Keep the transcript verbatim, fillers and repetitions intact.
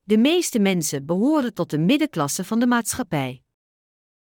De meeste mensen behoren tot de middenklasse van de maatschappij.